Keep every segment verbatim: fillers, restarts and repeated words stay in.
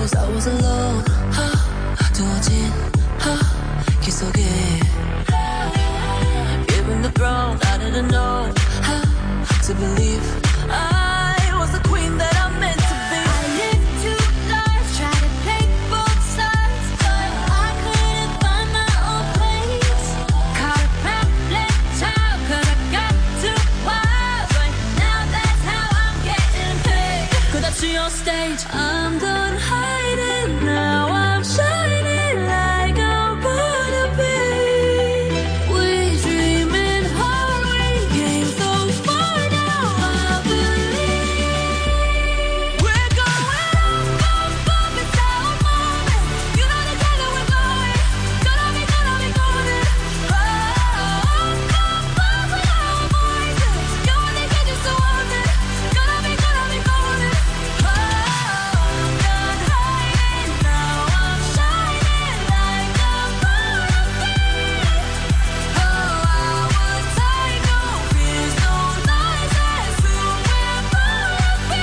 Cause I was alone. 두어진 길 속에 Given the throne, I didn't know how to believe I was the queen that I meant to be. I lived two lives, tried to play both sides, but I couldn't find my own place. Caught a pamphlet child, cause I got too wild. But now that's how I'm getting paid. Cause that's your stage. I'm done hiding, now I'm shining like I'm born to be. We dreaming hard, we came so far, now I believe. We're going up, up, up, it's our moment. You know the color we're going. Gonna be, gonna be golden. Oh, up, up, up with our voices. You only get used to want it. Gonna be, gonna be golden. Oh, I'm done hiding, now I'm shining like I'm born to be. Oh, I would take no fears, no lies, and soon we're born to be.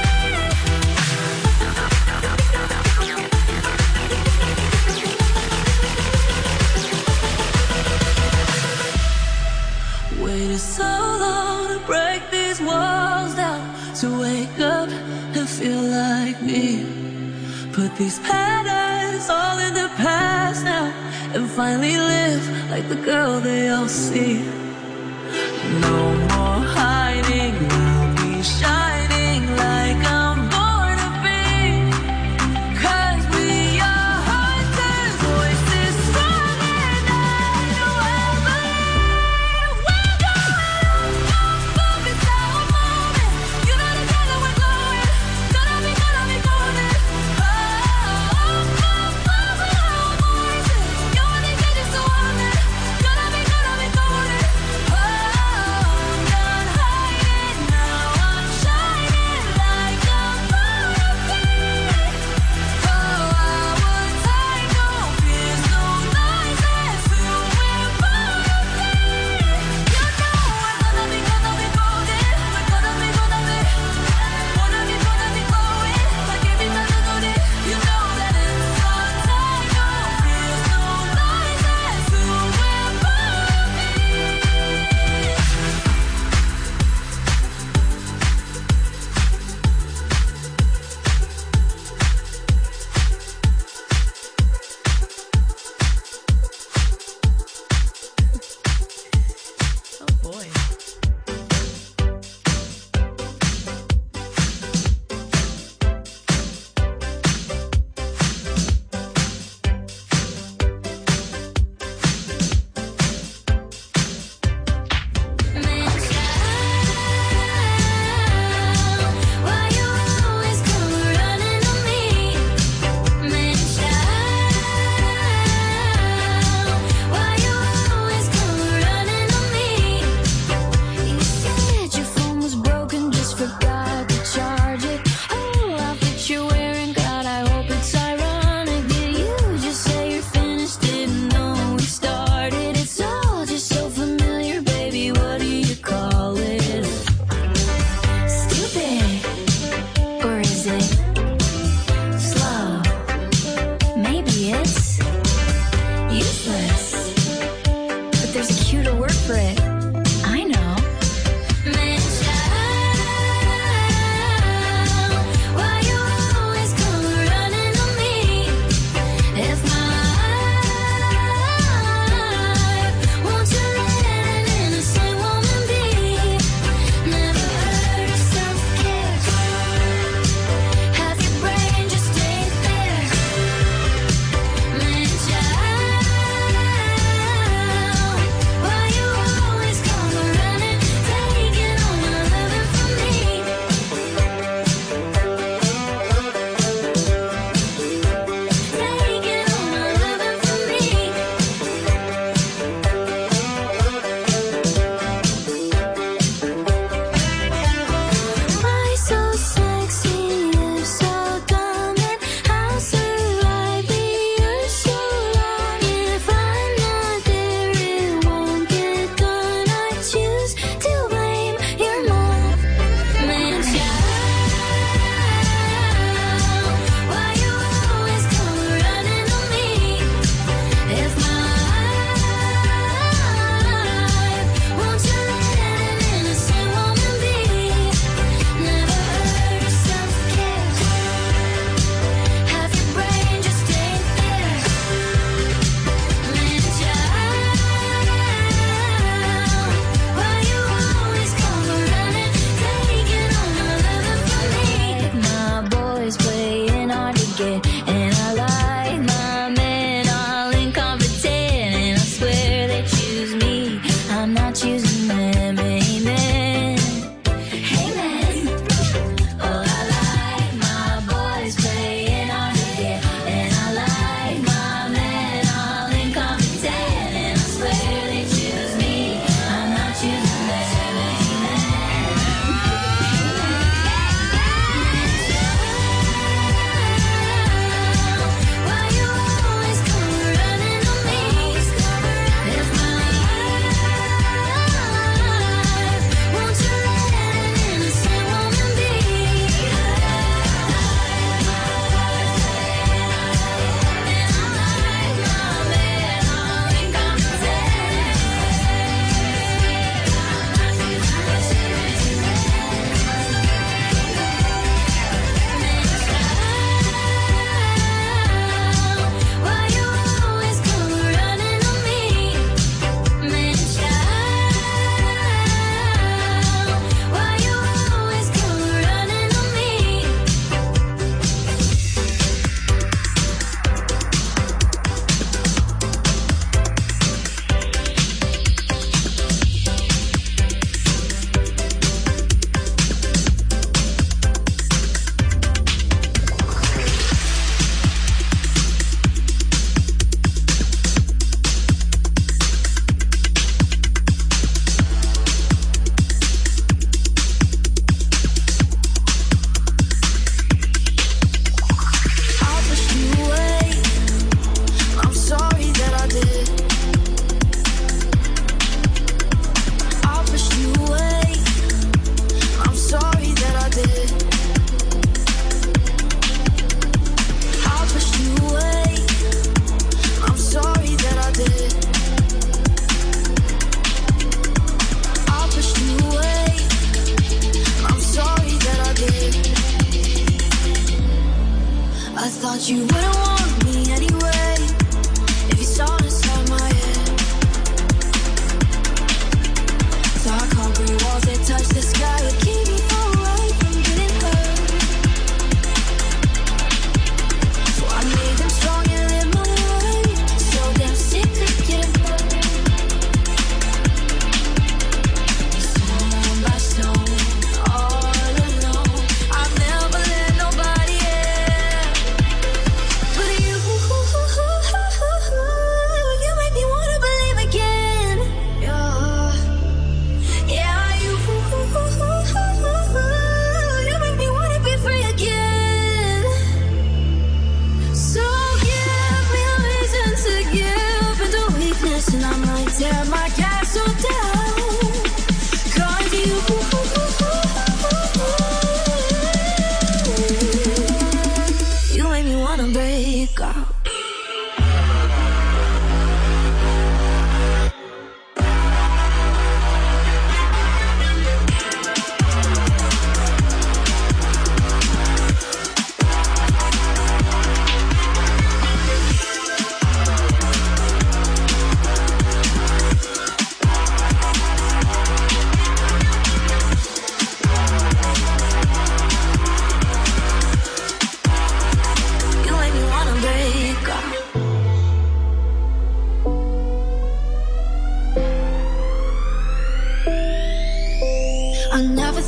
Waited so long to break these walls down, to wake up and feel like me. Put these patterns all in the past now, and finally live like the girl they all see. No more hiding, I'll be shining like I'm born to be. Cause we are hunters, voices strong, and I know I believe. We're going up, up, up, it's our moment. You know the color we're glowing. Gonna be, gonna be golden. Oh, up, up, up with our voices. You only get used to want it. Gonna be, gonna be golden. Oh, I'm done hiding, now I'm shining like I'm born to be. Oh, I would take no fears, no lies, and soon we're born to be. You know we're gonna be, gonna be golden. We're gonna be, gonna be, wanna be, gonna be glowing like every melody. You know that it's our time. No fears, no lies, and soon we're born to be. Oh boy. Why you always come running on me? Man, why you always come running on me? You said your phone was broken, just forgot to charge it. Oh, outfit you're wearing, God, I hope it's ironic. Did you just say you're finished? Didn't know we started. It's all just so familiar, baby. What do you call it? Stupid, or is it slow? Maybe it's useless, but there's a cuter word for it. I know. Man, why you always come running on me? If my life, won't you let an innocent woman be? Never heard of self-care. Half your brain just ain't there. Man, child, why you always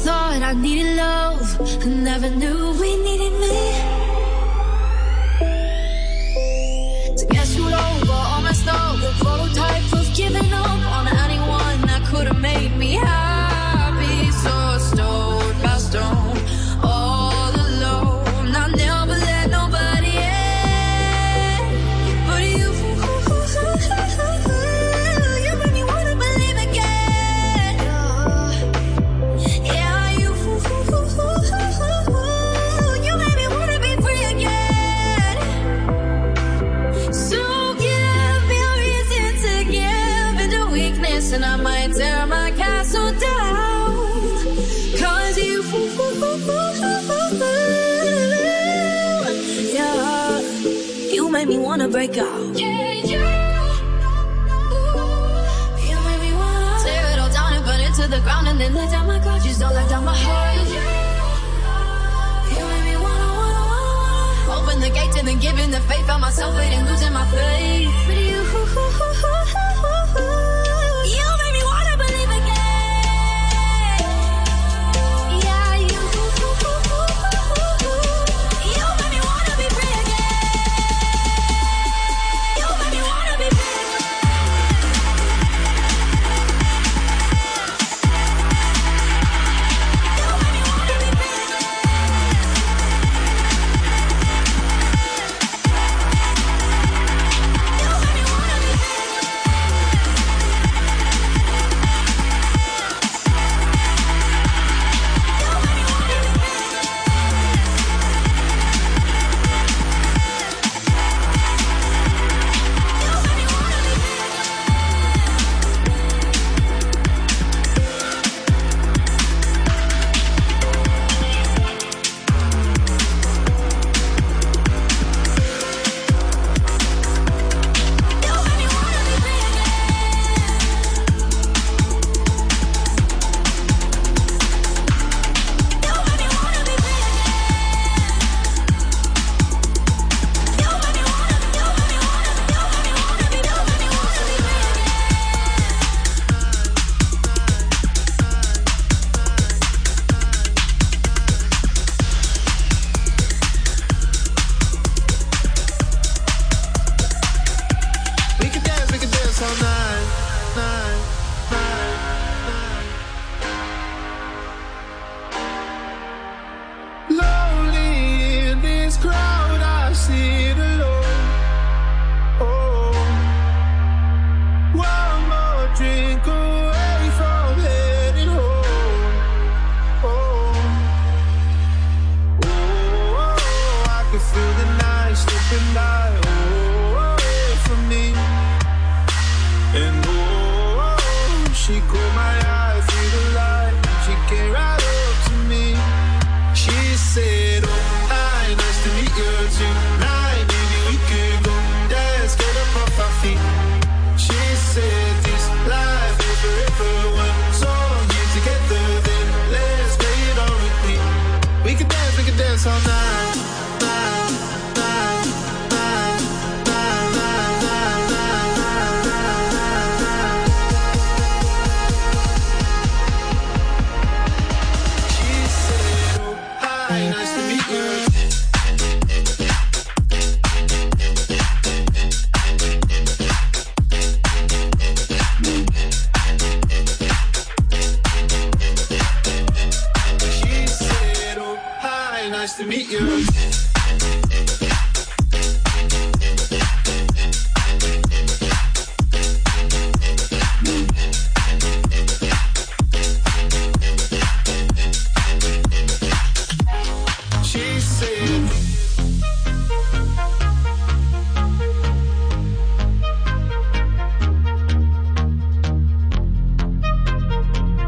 thought I needed love, I never knew we needed me. To get screwed over, all messed up, the prototype of giving up on anyone that could have made me happy. So stone by stone, all alone, I never let nobody in. But you, you made me wanna believe again. Yeah, you, you made me wanna be free again. So give me a reason to give into weakness, and I might tear my castle down. Cause you, yeah, you made me wanna break out. Yeah, you, you made me wanna tear it all down and burn it to the ground, and then let down my guard. Just don't let down my heart. You made me wanna, wanna, wanna open the gates and then giving the faith. Found myself waiting, losing my faith. But you, you made me wanna believe again. Yeah, you, you made me wanna be free again. You made me wanna be free again. You made me wanna be free again.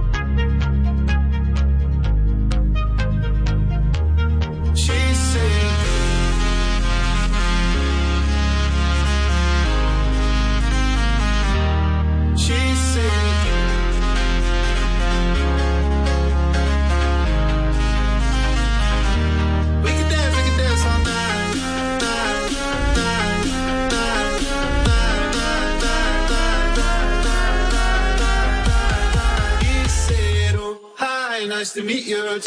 She said nice to meet you.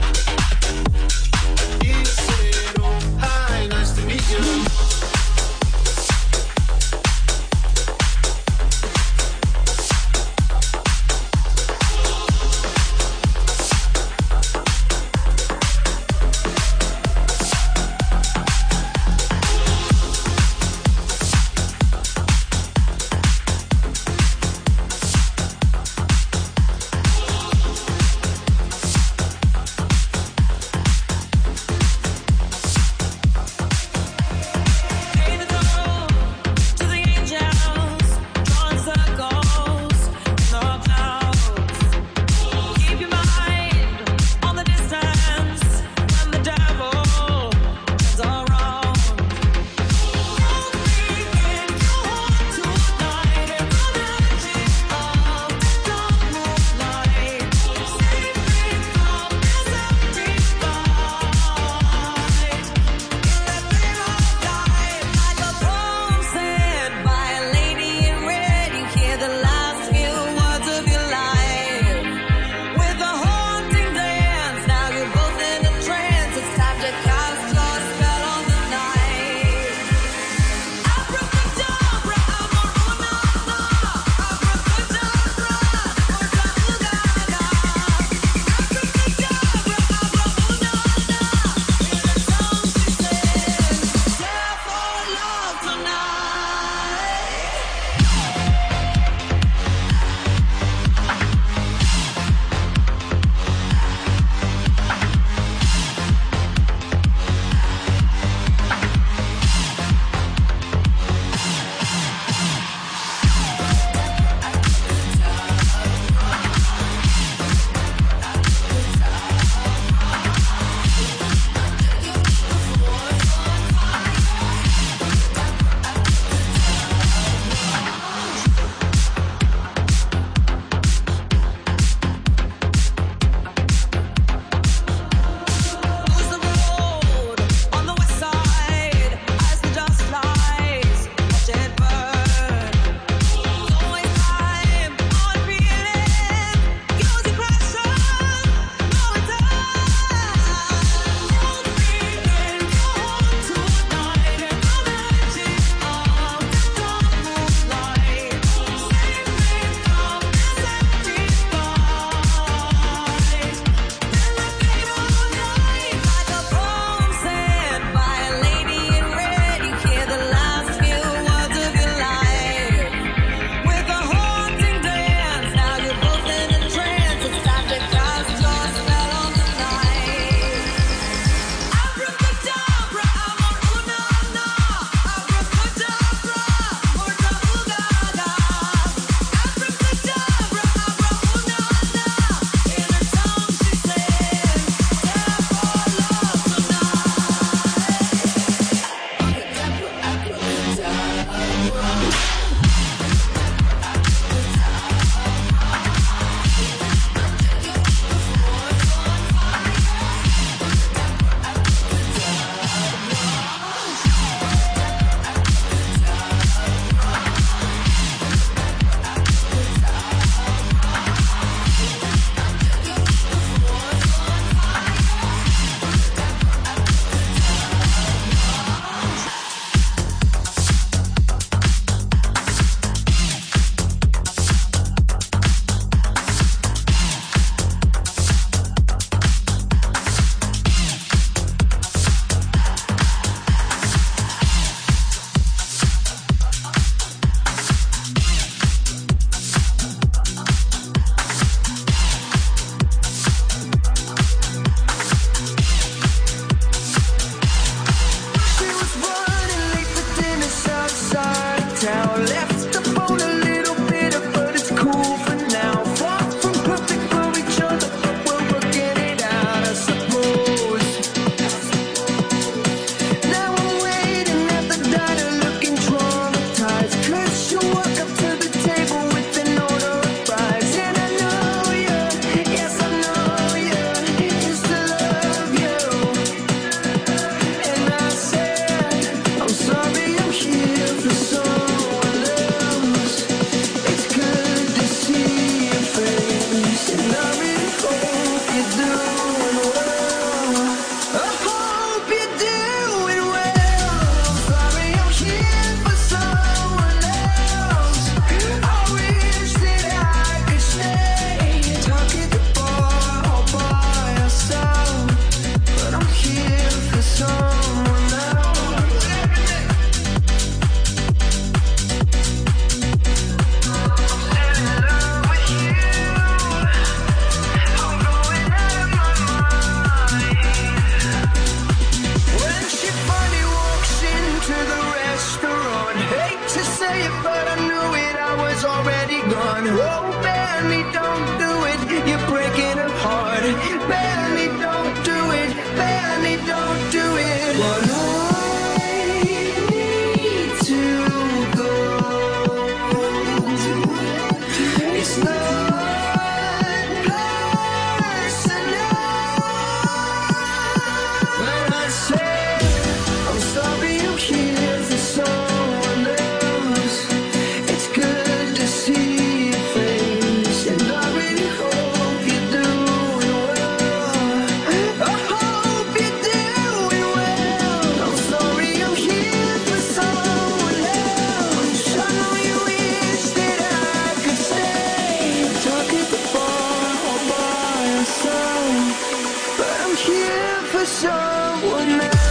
You say, oh, hi, nice to meet you. with someone else.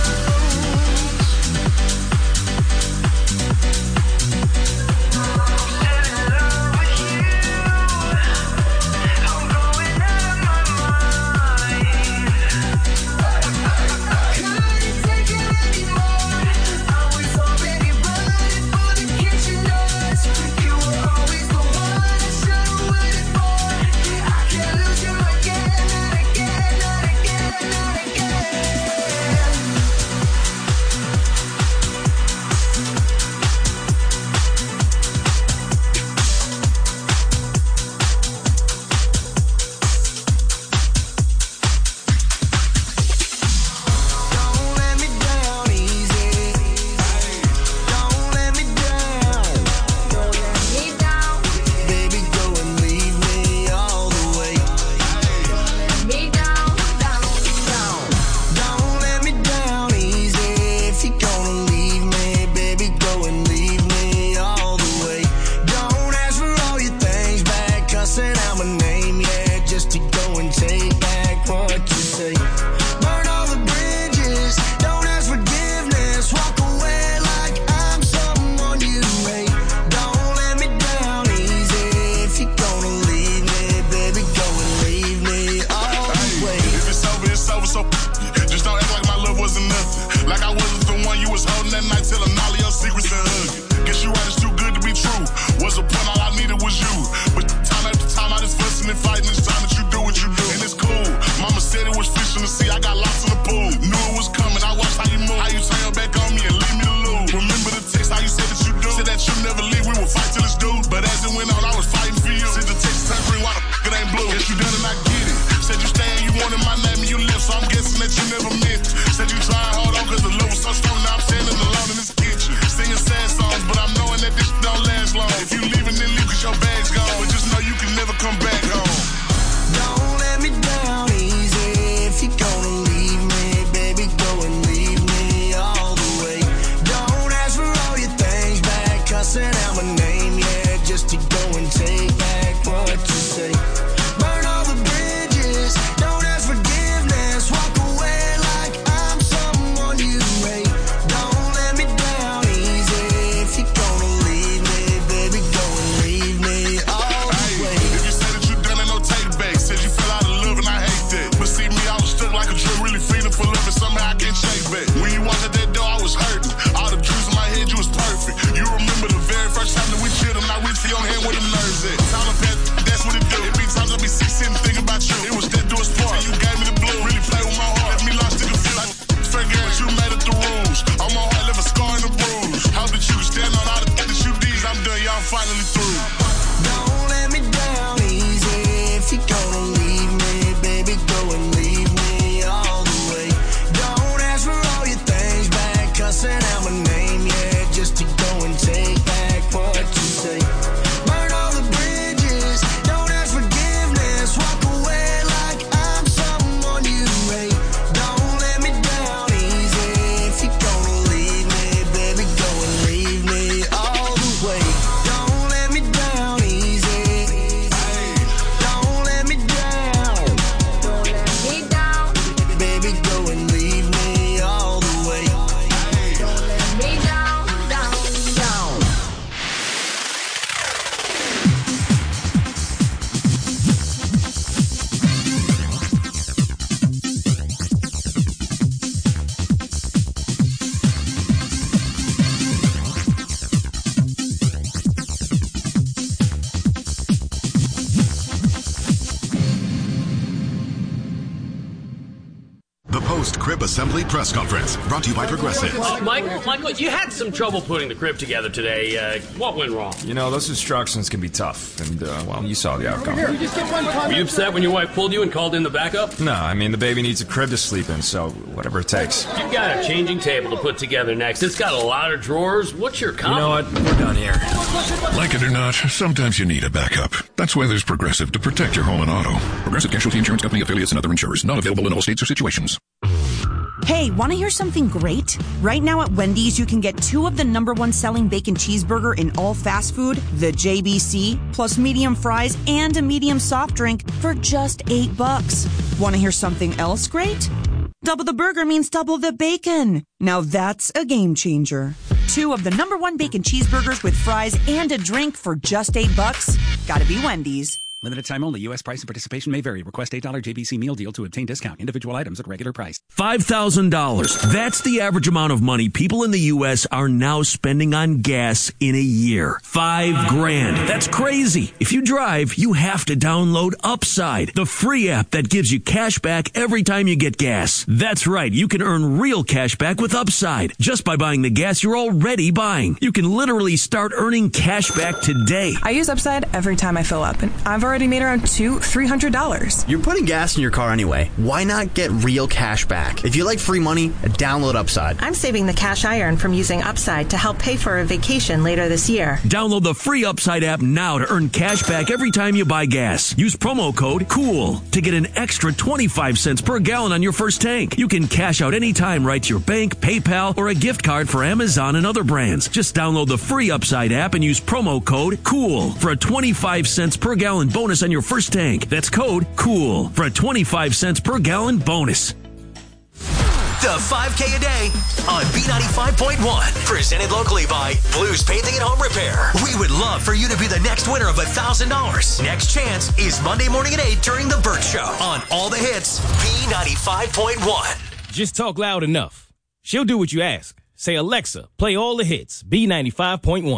Crib Assembly Press Conference, brought to you by Progressive. Uh, Michael, Michael, you had some trouble putting the crib together today. Uh, what went wrong? You know, those instructions can be tough, and, uh, well, you saw the outcome. Were you upset when your wife pulled you and called in the backup? No, I mean, the baby needs a crib to sleep in, so whatever it takes. You've got a changing table to put together next. It's got a lot of drawers. What's your comment? You know what? We're done here. Like it or not, sometimes you need a backup. That's why there's Progressive to protect your home and auto. Progressive Casualty Insurance Company affiliates and other insurers. Not available in all states or situations. Hey, want to hear something great? Right now at Wendy's, you can get two of the number one selling bacon cheeseburger in all fast food, the J B C, plus medium fries and a medium soft drink for just eight bucks. Want to hear something else great? Double the burger means double the bacon. Now that's a game changer. Two of the number one bacon cheeseburgers with fries and a drink for just eight bucks. Gotta be Wendy's. Limited time only. U S price and participation may vary. Request eight dollars J B C meal deal to obtain discount. Individual items at regular price. five thousand dollars. That's the average amount of money people in the U S are now spending on gas in a year. Five grand. That's crazy. If you drive, you have to download Upside, the free app that gives you cash back every time you get gas. That's right. You can earn real cash back with Upside just by buying the gas you're already buying. You can literally start earning cash back today. I use Upside every time I fill up, and I've already made around two, three hundred dollars. You're putting gas in your car anyway. Why not get real cash back? If you like free money, download Upside. I'm saving the cash I earn from using Upside to help pay for a vacation later this year. Download the free Upside app now to earn cash back every time you buy gas. Use promo code COOL to get an extra twenty-five cents per gallon on your first tank. You can cash out anytime right to your bank, PayPal, or a gift card for Amazon and other brands. Just download the free Upside app and use promo code COOL for a twenty-five cents per gallon bonus on your first tank. That's code COOL for a twenty-five cents per gallon bonus. The five K a day on B ninety-five point one. Presented locally by Blues Painting and Home Repair. We would love for you to be the next winner of one thousand dollars. Next chance is Monday morning at eight during The Burt Show on All the Hits, B ninety-five point one. Just talk loud enough. She'll do what you ask. Say, Alexa, play all the hits, B ninety-five point one.